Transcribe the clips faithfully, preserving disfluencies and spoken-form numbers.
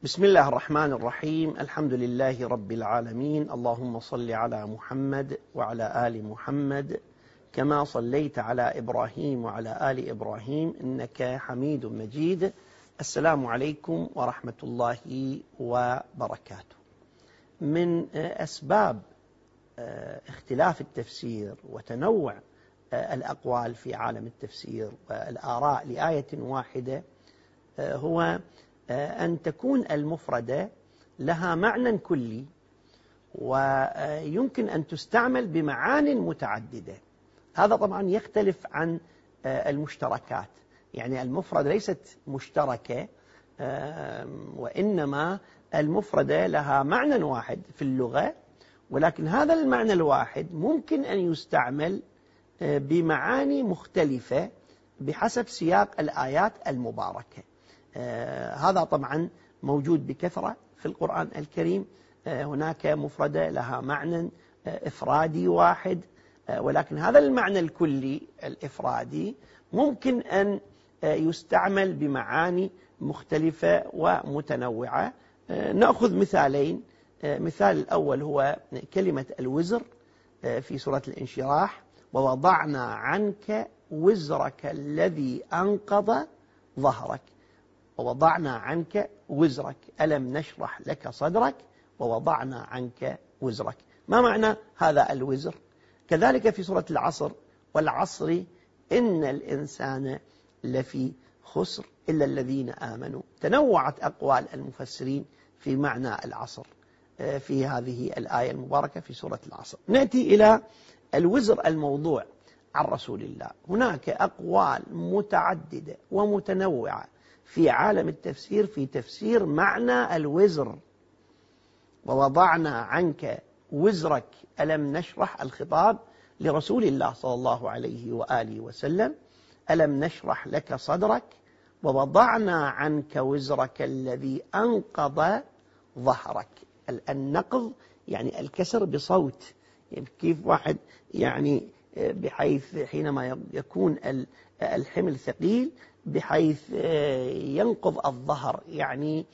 بسم الله الرحمن الرحيم. الحمد لله رب العالمين. اللهم صل على محمد وعلى آل محمد كما صليت على إبراهيم وعلى آل إبراهيم إنك حميد مجيد. السلام عليكم ورحمة الله وبركاته. من أسباب اختلاف التفسير وتنوع الأقوال في عالم التفسير والآراء لآية واحدة هو أن تكون المفردة لها معنى كلي ويمكن أن تستعمل بمعان متعددة. هذا طبعا يختلف عن المشتركات، يعني المفردة ليست مشتركة وإنما المفردة لها معنى واحد في اللغة، ولكن هذا المعنى الواحد ممكن أن يستعمل بمعاني مختلفة بحسب سياق الآيات المباركة. آه هذا طبعا موجود بكثرة في القرآن الكريم. آه هناك مفردة لها معنى آه إفرادي واحد، آه ولكن هذا المعنى الكلي الإفرادي ممكن أن آه يستعمل بمعاني مختلفة ومتنوعة. آه نأخذ مثالين. آه مثال الأول هو كلمة الوزر آه في سورة الانشراح: ووضعنا عنك وزرك الذي أنقض ظهرك. ووضعنا عنك وزرك، ألم نشرح لك صدرك ووضعنا عنك وزرك. ما معنى هذا الوزر؟ كذلك في سورة العصر: والعصر إن الإنسان لفي خسر إلا الذين آمنوا. تنوعت أقوال المفسرين في معنى العصر في هذه الآية المباركة في سورة العصر. نأتي إلى الوزر الموضوع عن رسول الله. هناك أقوال متعددة ومتنوعة في عالم التفسير في تفسير معنى الوزر. ووضعنا عنك وزرك، ألم نشرح، الخطاب لرسول الله صلى الله عليه وآله وسلم. ألم نشرح لك صدرك ووضعنا عنك وزرك الذي أنقض ظهرك. النقض يعني الكسر بصوت، يعني كيف واحد يعني بحيث حينما يكون الحمل ثقيل بحيث ينقض الظهر، يعني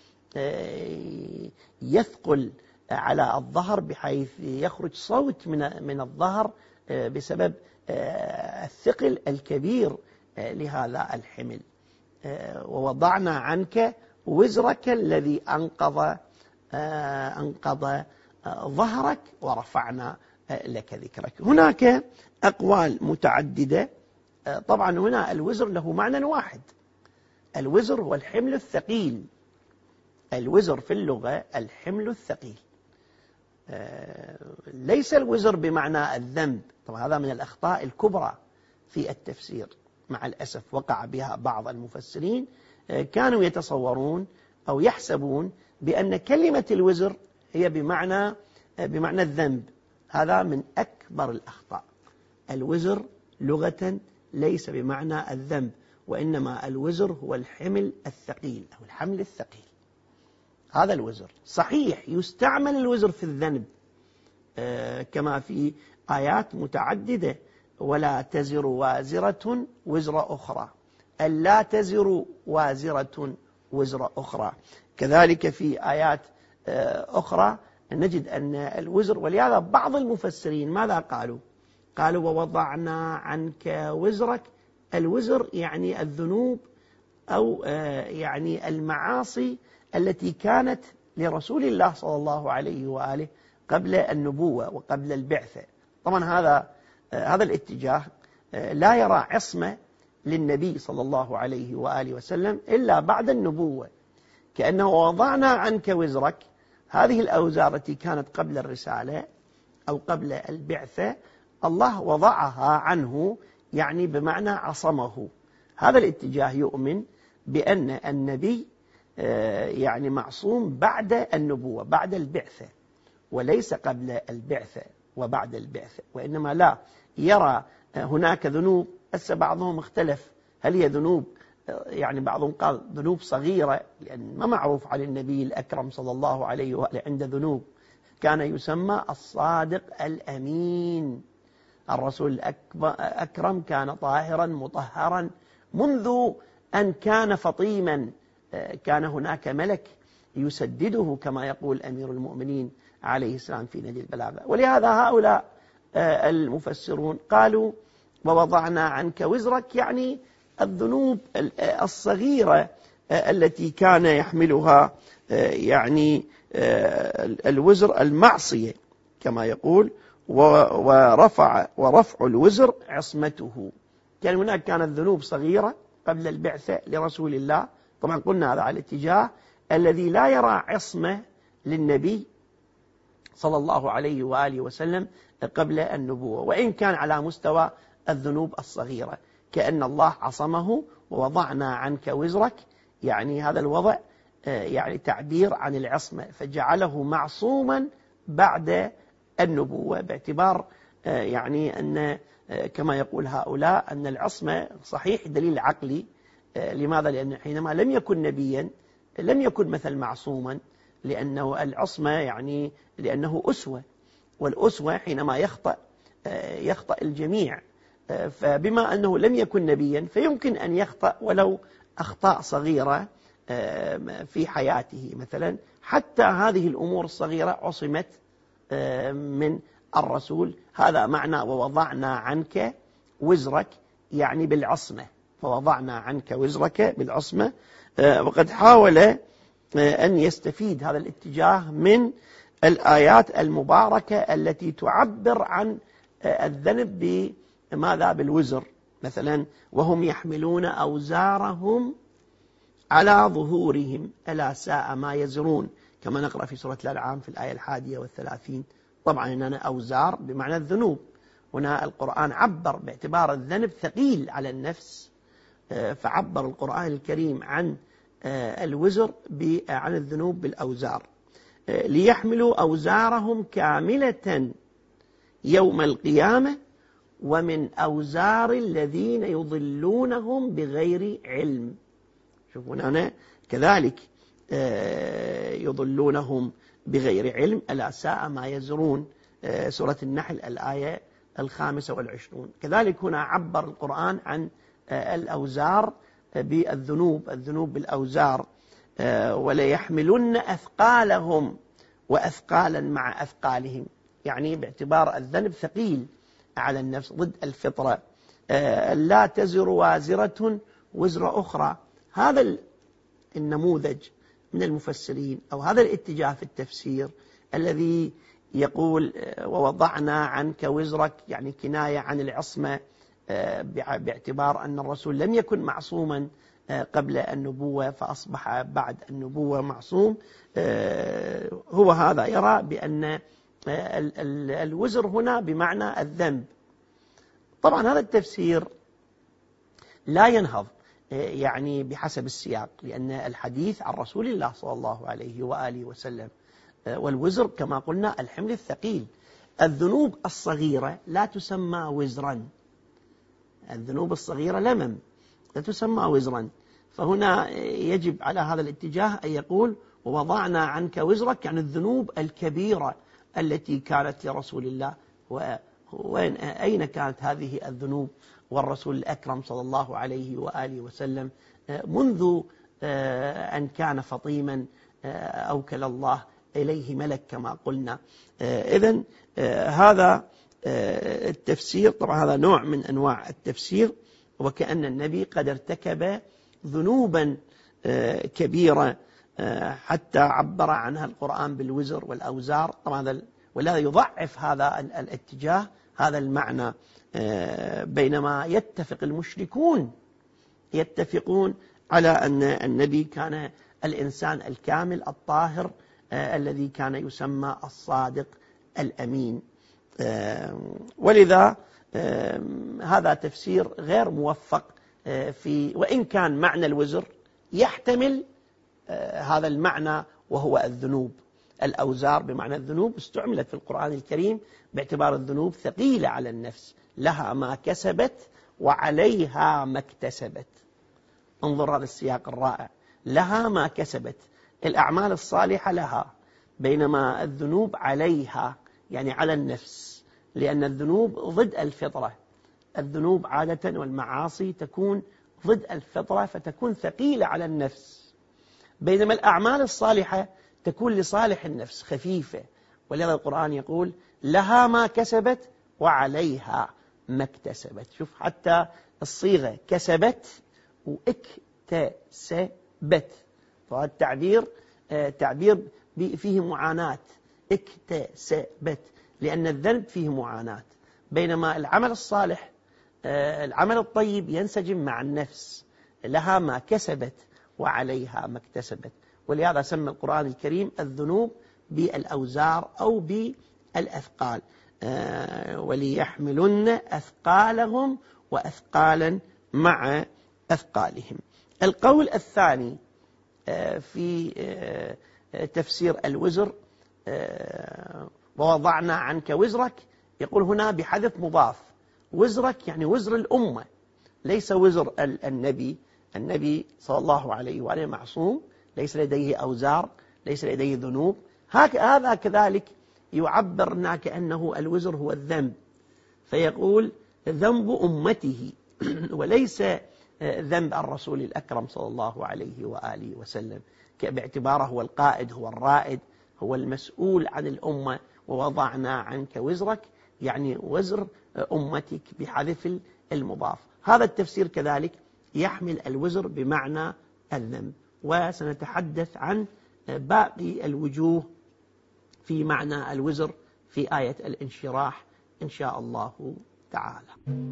يثقل على الظهر بحيث يخرج صوت من من الظهر بسبب الثقل الكبير لهذا الحمل. ووضعنا عنك وزرك الذي أنقض أنقض ظهرك ورفعنا لك ذكرك. هناك أقوال متعددة. طبعا هنا الوزر له معنى واحد. الوزر هو الحمل الثقيل. الوزر في اللغة الحمل الثقيل، ليس الوزر بمعنى الذنب. طبعا هذا من الأخطاء الكبرى في التفسير، مع الأسف وقع بها بعض المفسرين. كانوا يتصورون أو يحسبون بأن كلمة الوزر هي بمعنى بمعنى الذنب. هذا من أكبر الأخطاء. الوزر لغة ليس بمعنى الذنب، وإنما الوزر هو الحمل الثقيل أو الحمل الثقيل. هذا الوزر. صحيح يستعمل الوزر في الذنب آه كما في آيات متعددة: ولا تزر وازرة وزر أخرى، ألا تزر وازرة وزر أخرى. كذلك في آيات آه أخرى نجد أن الوزر، ولهذا بعض المفسرين ماذا قالوا؟ قالوا ووضعنا عنك وزرك. الوزر يعني الذنوب أو يعني المعاصي التي كانت لرسول الله صلى الله عليه وآله قبل النبوة وقبل البعثة. طبعا هذا هذا الاتجاه لا يرى عصمة للنبي صلى الله عليه وآله وسلم إلا بعد النبوة، كأنه وضعنا عنك وزرك. هذه الأوزار التي كانت قبل الرسالة أو قبل البعثة الله وضعها عنه، يعني بمعنى عصمه. هذا الاتجاه يؤمن بأن النبي يعني معصوم بعد النبوة، بعد البعثة، وليس قبل البعثة وبعد البعثة. وإنما لا يرى هناك ذنوب. هسه بعضهم اختلف هل هي ذنوب، يعني بعضهم قال ذنوب صغيرة، لأن ما معروف على النبي الأكرم صلى الله عليه وآله عنده ذنوب. كان يسمى الصادق الأمين. الرسول الأكرم كان طاهرا مطهرا منذ أن كان فطيما. كان هناك ملك يسدده كما يقول أمير المؤمنين عليه السلام في نهج البلاغة. ولهذا هؤلاء المفسرون قالوا ووضعنا عنك وزرك، يعني الذنوب الصغيرة التي كان يحملها يعني الوزر المعصية كما يقول، ورفع ورفع الوزر عصمته. كان هناك كانت ذنوب صغيرة قبل البعثة لرسول الله، طبعا قلنا هذا على الاتجاه الذي لا يرى عصمة للنبي صلى الله عليه وآله وسلم قبل النبوة، وإن كان على مستوى الذنوب الصغيرة، كأن الله عصمه ووضعنا عنك وزرك، يعني هذا الوضع يعني تعبير عن العصمة، فجعله معصوما بعد النبوة، باعتبار يعني أن كما يقول هؤلاء أن العصمة صحيح دليل عقلي. لماذا؟ لأن حينما لم يكن نبيا لم يكن مثل معصوما، لأنه العصمة يعني لأنه أسوة، والأسوة حينما يخطأ يخطأ الجميع، فبما أنه لم يكن نبيا فيمكن أن يخطأ ولو أخطاء صغيرة في حياته مثلا، حتى هذه الأمور الصغيرة عصمت من الرسول. هذا معنى ووضعنا عنك وزرك، يعني بالعصمة، فوضعنا عنك وزرك بالعصمة. وقد حاول أن يستفيد هذا الاتجاه من الآيات المباركة التي تعبر عن الذنب بماذا؟ بالوزر. مثلا وهم يحملون أوزارهم على ظهورهم ألا ساء ما يزرون، كما نقرأ في سورة الأنعام في الآية الحادية والثلاثين. طبعا هنا أوزار بمعنى الذنوب، هنا القرآن عبر باعتبار الذنب ثقيل على النفس، فعبر القرآن الكريم عن الوزر عن الذنوب بالأوزار. ليحملوا أوزارهم كاملة يوم القيامة ومن أوزار الذين يضلونهم بغير علم. شوفون هنا كذلك يضلونهم بغير علم ألا ساء ما يزرون، سورة النحل الآية الخامسة والعشرون. كذلك هنا عبر القرآن عن الأوزار بالذنوب، الذنوب بالأوزار. وليحملن أثقالهم وأثقالا مع أثقالهم، يعني باعتبار الذنب ثقيل على النفس ضد الفطرة. لا تزر وازرة وزر أخرى. هذا النموذج من المفسرين أو هذا الاتجاه في التفسير الذي يقول ووضعنا عنك وزرك، يعني كناية عن العصمة باعتبار أن الرسول لم يكن معصوما قبل النبوة فأصبح بعد النبوة معصوم. هو هذا يرى بأن الوزر هنا بمعنى الذنب. طبعا هذا التفسير لا ينهض يعني بحسب السياق، لأن الحديث عن رسول الله صلى الله عليه وآله وسلم، والوزر كما قلنا الحمل الثقيل. الذنوب الصغيرة لا تسمى وزرا، الذنوب الصغيرة لمم لا تسمى وزرا. فهنا يجب على هذا الاتجاه أن يقول ووضعنا عنك وزرك، يعني الذنوب الكبيرة التي كانت لرسول الله. وين أين كانت هذه الذنوب والرسول الأكرم صلى الله عليه وآله وسلم منذ أن كان فطيما أوكل الله إليه ملك كما قلنا. إذن هذا التفسير، طبعا هذا نوع من أنواع التفسير، وكأن النبي قد ارتكب ذنوبا كبيرة حتى عبر عنها القرآن بالوزر والأوزار. طبعا ولا يضعف هذا الاتجاه هذا المعنى، بينما يتفق المشركون يتفقون على أن النبي كان الإنسان الكامل الطاهر الذي كان يسمى الصادق الأمين. ولذا هذا تفسير غير موفق في، وإن كان معنى الوزر يحتمل هذا المعنى وهو الذنوب. الأوزار بمعنى الذنوب استعملت في القرآن الكريم باعتبار الذنوب ثقيلة على النفس، لها ما كسبت وعليها ما اكتسبت. انظر هذا السياق الرائع، لها ما كسبت، الأعمال الصالحة لها، بينما الذنوب عليها يعني على النفس، لأن الذنوب ضد الفطرة. الذنوب عادة والمعاصي تكون ضد الفطرة فتكون ثقيلة على النفس، بينما الأعمال الصالحة تكون لصالح النفس خفيفة، ولهذا القرآن يقول لها ما كسبت وعليها ما اكتسبت. شوف حتى الصيغة كسبت واكتسبت، فهذا التعبير تعبير فيه معاناة، اكتسبت، لأن الذنب فيه معاناة، بينما العمل الصالح العمل الطيب ينسجم مع النفس، لها ما كسبت وعليها ما اكتسبت. ولهذا سمى القرآن الكريم الذنوب بالأوزار أو بالأثقال، وليحملن أثقالهم وأثقالا مع أثقالهم. القول الثاني في تفسير الوزر ووضعنا عنك وزرك، يقول هنا بحذف مضاف، وزرك يعني وزر الأمة، ليس وزر النبي. النبي صلى الله عليه وآله معصوم، ليس لديه أوزار، ليس لديه ذنوب. هذا كذلك يعبرنا كأنه الوزر هو الذنب، فيقول ذنب أمته وليس ذنب الرسول الأكرم صلى الله عليه وآله وسلم، باعتباره هو القائد، هو الرائد، هو المسؤول عن الأمة. ووضعنا عنك وزرك يعني وزر أمتك بحذف المضاف. هذا التفسير كذلك يحمل الوزر بمعنى الذنب، وسنتحدث عن باقي الوجوه في معنى الوزر في آية الانشراح إن شاء الله تعالى.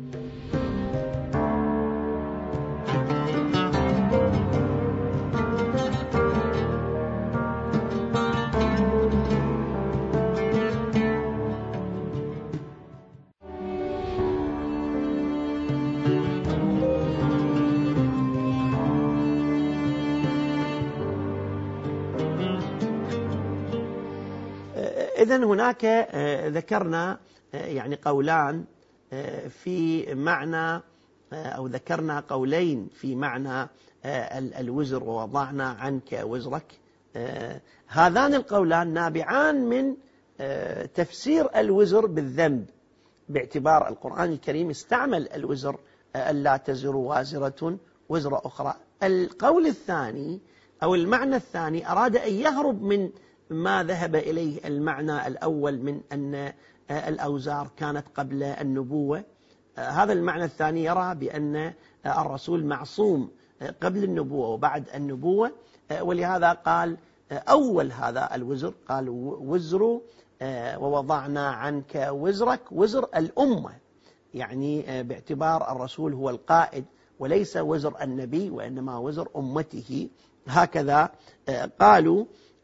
إذن هناك ذكرنا يعني قولان في معنى، أو ذكرنا قولين في معنى الوزر ووضعنا عنك وزرك. هذان القولان نابعان من تفسير الوزر بالذنب، باعتبار القرآن الكريم استعمل الوزر ألا تزر وازرة وزر أخرى. القول الثاني أو المعنى الثاني أراد أن يهرب من ما ذهب إليه المعنى الأول من أن الأوزار كانت قبل النبوة. هذا المعنى الثاني يرى بأن الرسول معصوم قبل النبوة وبعد النبوة، ولهذا قال أول هذا الوزر قال وزر ووضعنا عنك وزرك، وزر الأمة، يعني باعتبار الرسول هو القائد وليس وزر النبي وإنما وزر أمته. هكذا قالوا.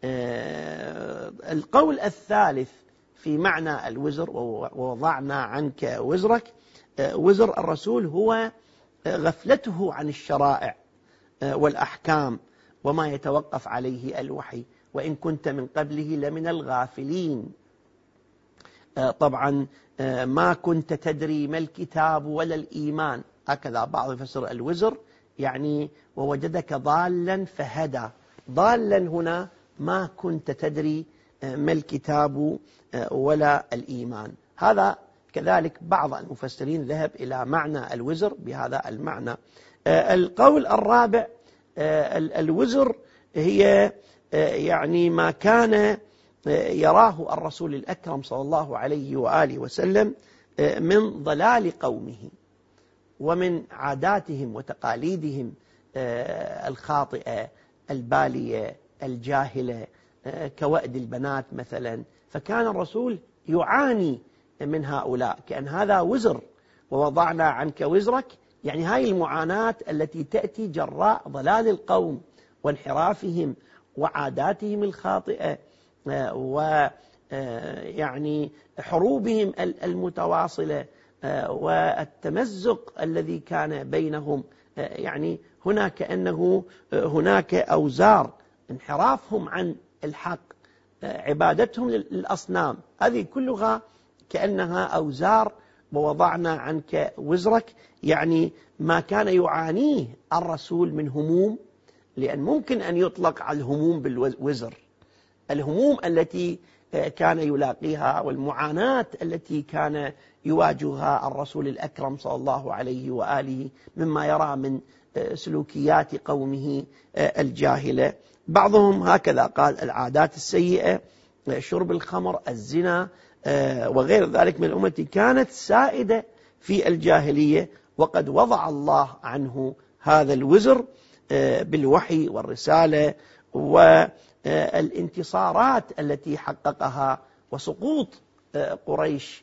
القول الثالث في معنى الوزر ووضعنا عنك وزرك، وزر الرسول هو غفلته عن الشرائع والأحكام وما يتوقف عليه الوحي، وإن كنت من قبله لمن الغافلين. طبعا ما كنت تدري ما الكتاب ولا الإيمان، هكذا بعض يفسر الوزر يعني ووجدك ضالا فهدى. ضالا هنا ما كنت تدري ما الكتاب ولا الإيمان. هذا كذلك بعض المفسرين ذهب إلى معنى الوزر بهذا المعنى. القول الرابع الوزر هي يعني ما كان يراه الرسول الأكرم صلى الله عليه وآله وسلم من ضلال قومه ومن عاداتهم وتقاليدهم الخاطئة البالية الجاهلة كوأد البنات مثلا، فكان الرسول يعاني من هؤلاء، كأن هذا وزر. ووضعنا عنك وزرك يعني هاي المعاناة التي تأتي جراء ضلال القوم وانحرافهم وعاداتهم الخاطئة ويعني حروبهم المتواصلة والتمزق الذي كان بينهم. يعني هنا كأنه هناك أوزار، انحرافهم عن الحق، عبادتهم للأصنام، هذه كلها كأنها أوزار. ووضعنا عنك وزرك يعني ما كان يعانيه الرسول من هموم، لأن ممكن أن يطلق على الهموم بالوزر، الهموم التي كان يلاقيها والمعاناة التي كان يواجهها الرسول الأكرم صلى الله عليه وآله مما يرى من سلوكيات قومه الجاهلة. بعضهم هكذا قال: العادات السيئة، شرب الخمر، الزنا وغير ذلك من الأمة كانت سائدة في الجاهلية، وقد وضع الله عنه هذا الوزر بالوحي والرسالة والانتصارات التي حققها وسقوط قريش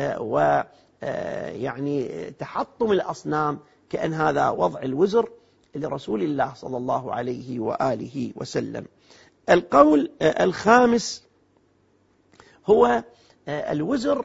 ويعني تحطم الأصنام، كأن هذا وضع الوزر لرسول الله صلى الله عليه وآله وسلم. القول الخامس هو الوزر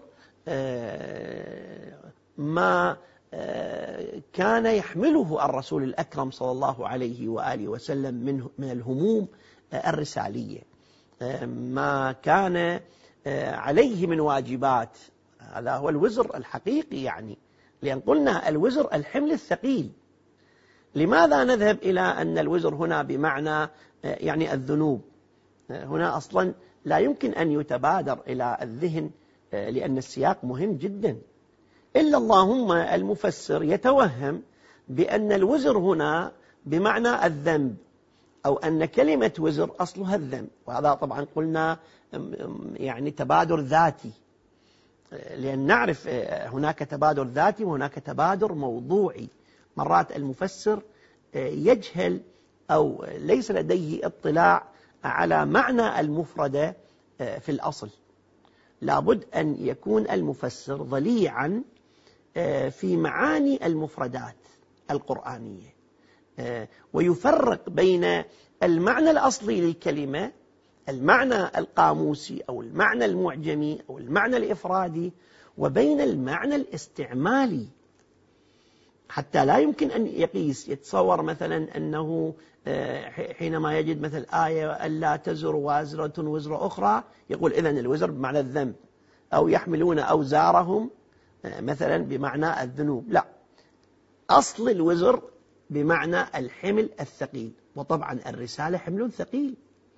ما كان يحمله الرسول الأكرم صلى الله عليه وآله وسلم من من الهموم الرسالية، ما كان عليه من واجبات. هذا هو الوزر الحقيقي، يعني لأن قلنا الوزر الحمل الثقيل. لماذا نذهب إلى أن الوزر هنا بمعنى يعني الذنوب؟ هنا أصلا لا يمكن أن يتبادر إلى الذهن لأن السياق مهم جدا، إلا اللهم المفسر يتوهم بأن الوزر هنا بمعنى الذنب، أو أن كلمة وزر أصلها الذنب، وهذا طبعا قلنا يعني تبادر ذاتي، لأن نعرف هناك تبادر ذاتي وهناك تبادر موضوعي. مرات المفسر يجهل أو ليس لديه اطلاع على معنى المفردة في الأصل. لابد أن يكون المفسر ضليعا في معاني المفردات القرآنية، ويفرق بين المعنى الأصلي للكلمة، المعنى القاموسي أو المعنى المعجمي أو المعنى الإفرادي، وبين المعنى الاستعمالي، حتى لا يمكن أن يقيس يتصور مثلا أنه حينما يجد مثل آية ألا تزر وازرة وزر أخرى يقول إذن الوزر بمعنى الذنب، أو يحملون أوزارهم مثلا بمعنى الذنوب. لا، أصل الوزر بمعنى الحمل الثقيل، وطبعا الرسالة حمل ثقيل.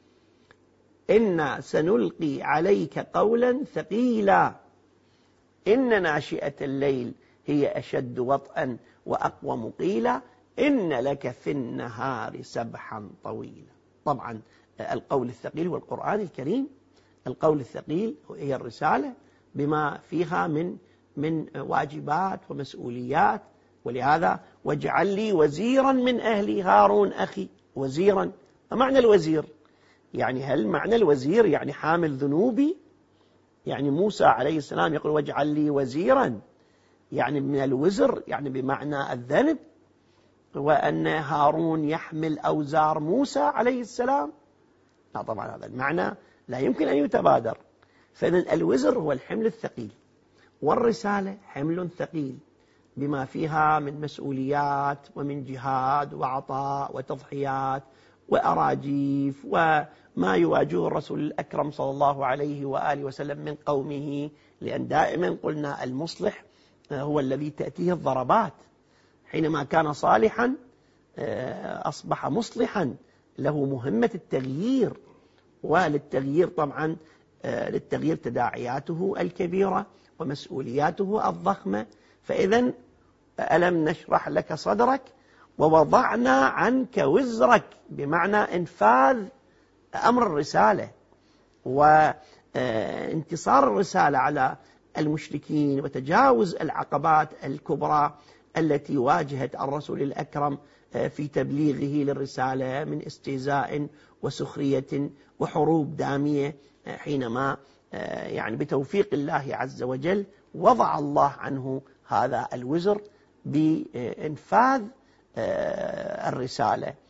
إنا سنلقي عليك قولا ثقيلا إن ناشئة الليل هي أشد وطئا وأقوم قيلا إن لك في النهار سبحا طويلا. طبعا القول الثقيل هو القرآن الكريم، القول الثقيل هي الرسالة بما فيها من من واجبات ومسؤوليات. ولهذا واجعل لي وزيرا من أهلي هارون أخي. وزيرا، ما معنى الوزير؟ يعني هل معنى الوزير يعني حامل ذنوبي؟ يعني موسى عليه السلام يقول واجعل لي وزيرا، يعني من الوزر يعني بمعنى الذنب، وأن هارون يحمل أوزار موسى عليه السلام؟ لا، طبعا هذا المعنى لا يمكن أن يتبادر. فإذن الوزر هو الحمل الثقيل، والرسالة حمل ثقيل بما فيها من مسؤوليات ومن جهاد وعطاء وتضحيات وأراجيف وما يواجهه الرسول الأكرم صلى الله عليه وآله وسلم من قومه. لأن دائما قلنا المصلح هو الذي تأتيه الضربات، حينما كان صالحا أصبح مصلحا، له مهمة التغيير، وللتغيير طبعا للتغيير تداعياته الكبيرة ومسؤولياته الضخمة. فإذا ألم نشرح لك صدرك ووضعنا عنك وزرك، بمعنى انفاذ أمر الرسالة وانتصار الرسالة على المشركين وتجاوز العقبات الكبرى التي واجهت الرسول الأكرم في تبليغه للرسالة من استهزاء وسخرية وحروب دامية، حينما يعني بتوفيق الله عز وجل وضع الله عنه هذا الوزر بإنفاذ الرسالة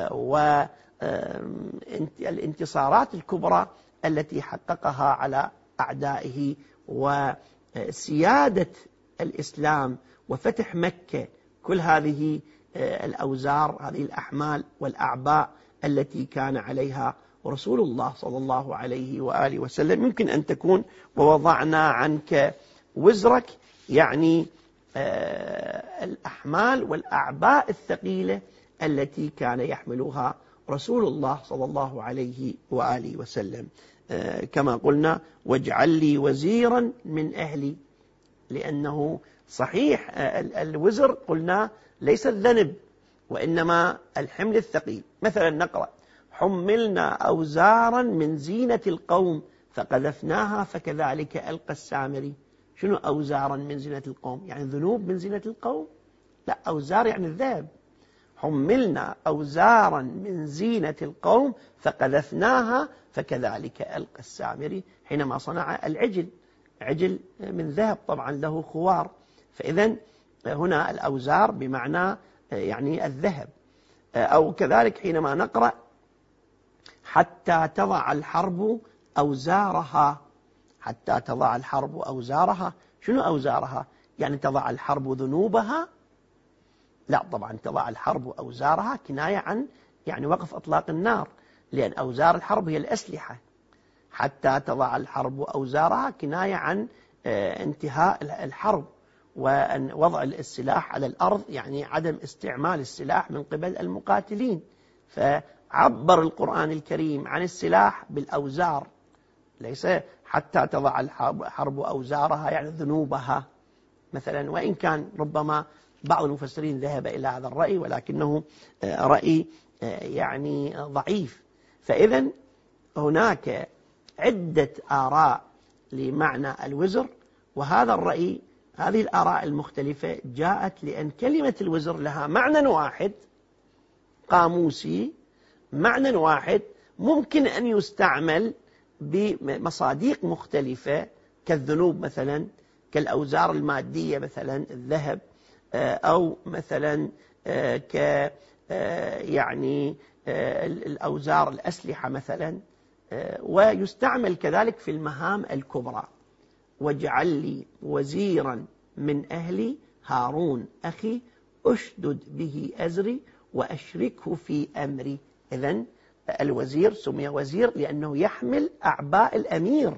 والانتصارات الكبرى التي حققها على أعدائه وسيادة الإسلام وفتح مكة. كل هذه الأوزار، هذه الأحمال والأعباء التي كان عليها رسول الله صلى الله عليه وآله وسلم يمكن أن تكون ووضعنا عنك وزرك، يعني الأحمال والأعباء الثقيلة التي كان يحملها رسول الله صلى الله عليه وآله وسلم. كما قلنا واجعل لي وزيرا من أهلي، لأنه صحيح الوزر قلنا ليس الذنب وإنما الحمل الثقيل. مثلا نقرأ حملنا أوزارا من زينة القوم فقذفناها فكذلك ألقى السامري. شنو أوزارا من زينة القوم؟ يعني ذنوب من زينة القوم؟ لا، أوزار يعني الذهب. حملنا أوزارا من زينة القوم فقذفناها فكذلك ألقى السامري حينما صنع العجل، عجل من ذهب طبعا له خوار. فإذا هنا الأوزار بمعنى يعني الذهب. أو كذلك حينما نقرأ حتى تضع الحرب أوزارها، حتى تضع الحرب أوزارها. شنو أوزارها؟ يعني تضع الحرب ذنوبها؟ لا طبعا، تضع الحرب أوزارها كناية عن يعني وقف أطلاق النار، لأن أوزار الحرب هي الأسلحة. حتى تضع الحرب أوزارها كناية عن انتهاء الحرب ووضع السلاح على الأرض، يعني عدم استعمال السلاح من قبل المقاتلين. فعبر القرآن الكريم عن السلاح بالأوزار، ليس حتى تضع الحرب أوزارها يعني ذنوبها مثلا، وإن كان ربما بعض المفسرين ذهب إلى هذا الرأي ولكنه رأي يعني ضعيف. فإذا هناك عدة آراء لمعنى الوزر، وهذا الرأي هذه الآراء المختلفة جاءت لأن كلمة الوزر لها معنى واحد قاموسي، معنى واحد ممكن أن يستعمل بمصادق مختلفة كالذنوب مثلا، كالأوزار المادية مثلا الذهب، أو مثلا ك يعني الأوزار الأسلحة مثلا، ويستعمل كذلك في المهام الكبرى. واجعل لي وزيرا من أهلي هارون أخي أشدد به أزري وأشركه في أمري. إذن الوزير سمي وزير لأنه يحمل أعباء الأمير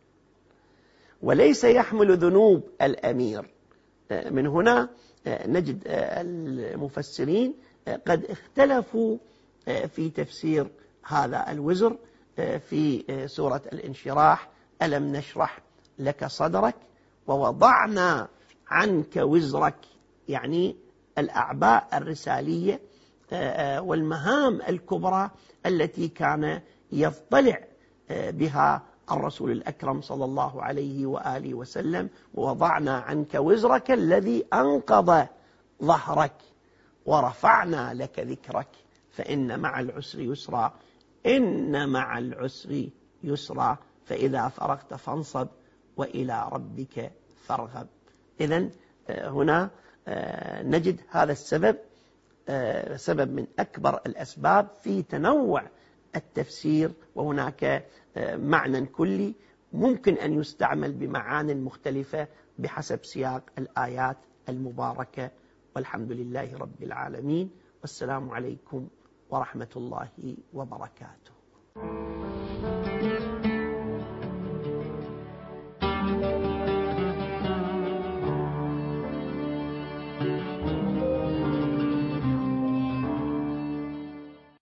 وليس يحمل ذنوب الأمير. من هنا نجد المفسرين قد اختلفوا في تفسير هذا الوزر. في سورة الانشراح ألم نشرح لك صدرك ووضعنا عنك وزرك، يعني الأعباء الرسالية والمهام الكبرى التي كان يضطلع بها الرسول الأكرم صلى الله عليه وآله وسلم. ووضعنا عنك وزرك الذي أنقض ظهرك ورفعنا لك ذكرك فإن مع العسر يسرا إن مع العسر يسرا فإذا فرغت فانصب وإلى ربك فارغب. إذن هنا نجد هذا السبب سبب من أكبر الأسباب في تنوع التفسير، وهناك معنى كلي ممكن أن يستعمل بمعان مختلفة بحسب سياق الآيات المباركة. والحمد لله رب العالمين، والسلام عليكم ورحمة الله وبركاته.